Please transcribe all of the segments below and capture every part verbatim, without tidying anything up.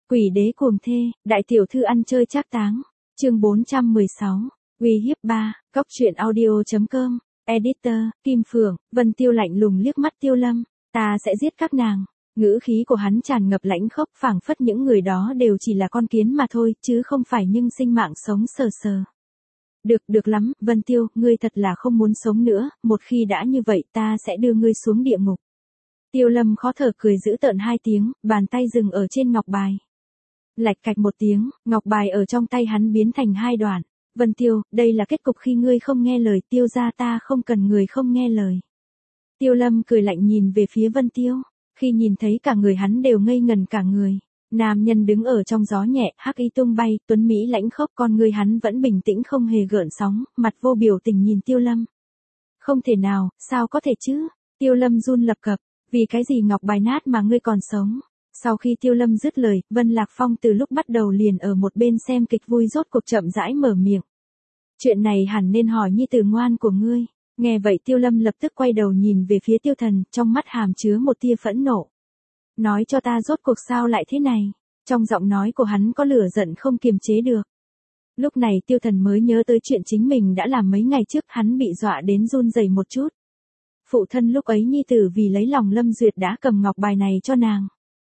Quỷ đế cuồng thê, đại tiểu thư ăn chơi trác táng. Chương bốn trăm mười sáu. Uy hiếp ba. Cóc truyện audio.com. Editor, Kim Phượng. Vân Tiêu lạnh lùng liếc mắt Tiêu Lâm. Ta sẽ giết các nàng. Ngữ khí của hắn tràn ngập lãnh khốc, phảng phất những người đó đều chỉ là con kiến mà thôi, chứ không phải nhưng sinh mạng sống sờ sờ. Được, được lắm, Vân Tiêu, ngươi thật là không muốn sống nữa, một khi đã như vậy ta sẽ đưa ngươi xuống địa ngục. Tiêu Lâm khó thở cười giữ tợn hai tiếng, bàn tay dừng ở trên ngọc bài. Lạch cạch một tiếng, ngọc bài ở trong tay hắn biến thành hai đoạn. Vân Tiêu, đây là kết cục khi ngươi không nghe lời, Tiêu gia ta không cần người không nghe lời. Tiêu Lâm cười lạnh nhìn về phía Vân Tiêu, khi nhìn thấy cả người hắn đều ngây ngần cả người. Nam nhân đứng ở trong gió nhẹ, hắc y tung bay, tuấn mỹ lãnh khốc, con người hắn vẫn bình tĩnh không hề gợn sóng, mặt vô biểu tình nhìn Tiêu Lâm. Không thể nào, sao có thể chứ? Tiêu Lâm run lập cập, vì cái gì ngọc bài nát mà ngươi còn sống? Sau khi Tiêu Lâm dứt lời, Vân Lạc Phong từ lúc bắt đầu liền ở một bên xem kịch vui rốt cuộc chậm rãi mở miệng. Chuyện này hẳn nên hỏi nhi tử ngoan của ngươi. Nghe vậy Tiêu Lâm lập tức quay đầu nhìn về phía Tiêu Thần, trong mắt hàm chứa một tia phẫn nộ. Nói cho ta rốt cuộc sao lại thế này? Trong giọng nói của hắn có lửa giận không kiềm chế được. Lúc này Tiêu Thần mới nhớ tới chuyện chính mình đã làm mấy ngày trước, hắn bị dọa đến run rẩy một chút. Phụ thân lúc ấy nhi tử vì lấy lòng Lâm Duyệt đã cầm ngọc bài này cho nàng.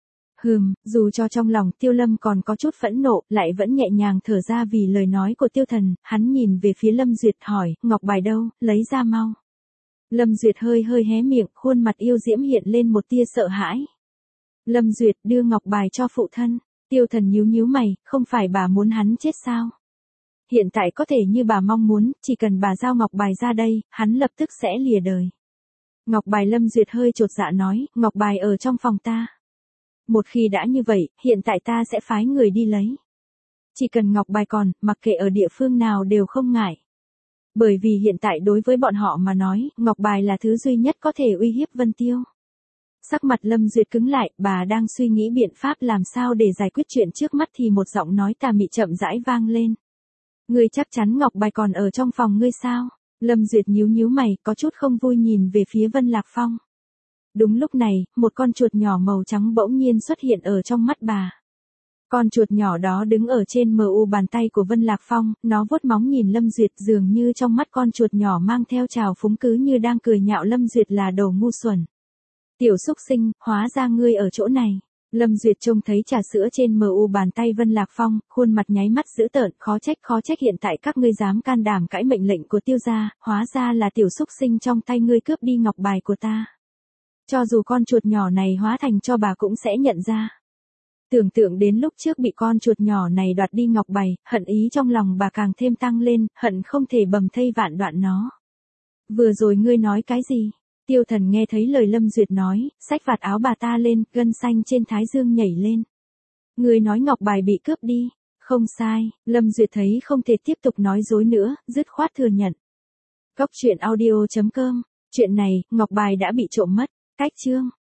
Hừm, dù cho trong lòng Tiêu Lâm còn có chút phẫn nộ, lại vẫn nhẹ nhàng thở ra vì lời nói của Tiêu Thần, hắn nhìn về phía Lâm Duyệt hỏi, ngọc bài đâu, lấy ra mau. Lâm Duyệt hơi hơi hé miệng, khuôn mặt yêu diễm hiện lên một tia sợ hãi. Lâm Duyệt đưa ngọc bài cho phụ thân. Tiêu Thần nhíu nhíu mày, không phải bà muốn hắn chết sao? Hiện tại có thể như bà mong muốn, chỉ cần bà giao ngọc bài ra đây, hắn lập tức sẽ lìa đời. Ngọc bài, Lâm Duyệt hơi chột dạ nói, ngọc bài ở trong phòng ta. Một khi đã như vậy, hiện tại ta sẽ phái người đi lấy. Chỉ cần ngọc bài còn, mặc kệ ở địa phương nào đều không ngại. Bởi vì hiện tại đối với bọn họ mà nói, ngọc bài là thứ duy nhất có thể uy hiếp Vân Tiêu. Sắc mặt Lâm Duyệt cứng lại, bà đang suy nghĩ biện pháp làm sao để giải quyết chuyện trước mắt thì một giọng nói tà mị chậm rãi vang lên. Ngươi chắc chắn ngọc bài còn ở trong phòng ngươi sao? Lâm Duyệt nhíu nhíu mày, có chút không vui nhìn về phía Vân Lạc Phong. Đúng lúc này, một con chuột nhỏ màu trắng bỗng nhiên xuất hiện ở trong mắt bà. Con chuột nhỏ đó đứng ở trên mờ u bàn tay của Vân Lạc Phong, nó vuốt móng nhìn Lâm Duyệt, dường như trong mắt con chuột nhỏ mang theo trào phúng, cứ như đang cười nhạo Lâm Duyệt là đồ ngu xuẩn. Tiểu xúc sinh, hóa ra ngươi ở chỗ này. Lâm Duyệt trông thấy trà sữa trên mờ u bàn tay Vân Lạc Phong, khuôn mặt nháy mắt dữ tợn, khó trách khó trách hiện tại các ngươi dám can đảm cãi mệnh lệnh của Tiêu gia, hóa ra là tiểu xúc sinh trong tay ngươi cướp đi ngọc bài của ta. Cho dù con chuột nhỏ này hóa thành cho bà cũng sẽ nhận ra. Tưởng tượng đến lúc trước bị con chuột nhỏ này đoạt đi ngọc bài, hận ý trong lòng bà càng thêm tăng lên, hận không thể bầm thây vạn đoạn nó. Vừa rồi ngươi nói cái gì? Tiêu Thần nghe thấy lời Lâm Duyệt nói, xách vạt áo bà ta lên, gân xanh trên thái dương nhảy lên. Ngươi nói ngọc bài bị cướp đi. Không sai, Lâm Duyệt thấy không thể tiếp tục nói dối nữa, dứt khoát thừa nhận. Cóc truyện audio.com. Chuyện này, ngọc bài đã bị trộm mất. Cách chương.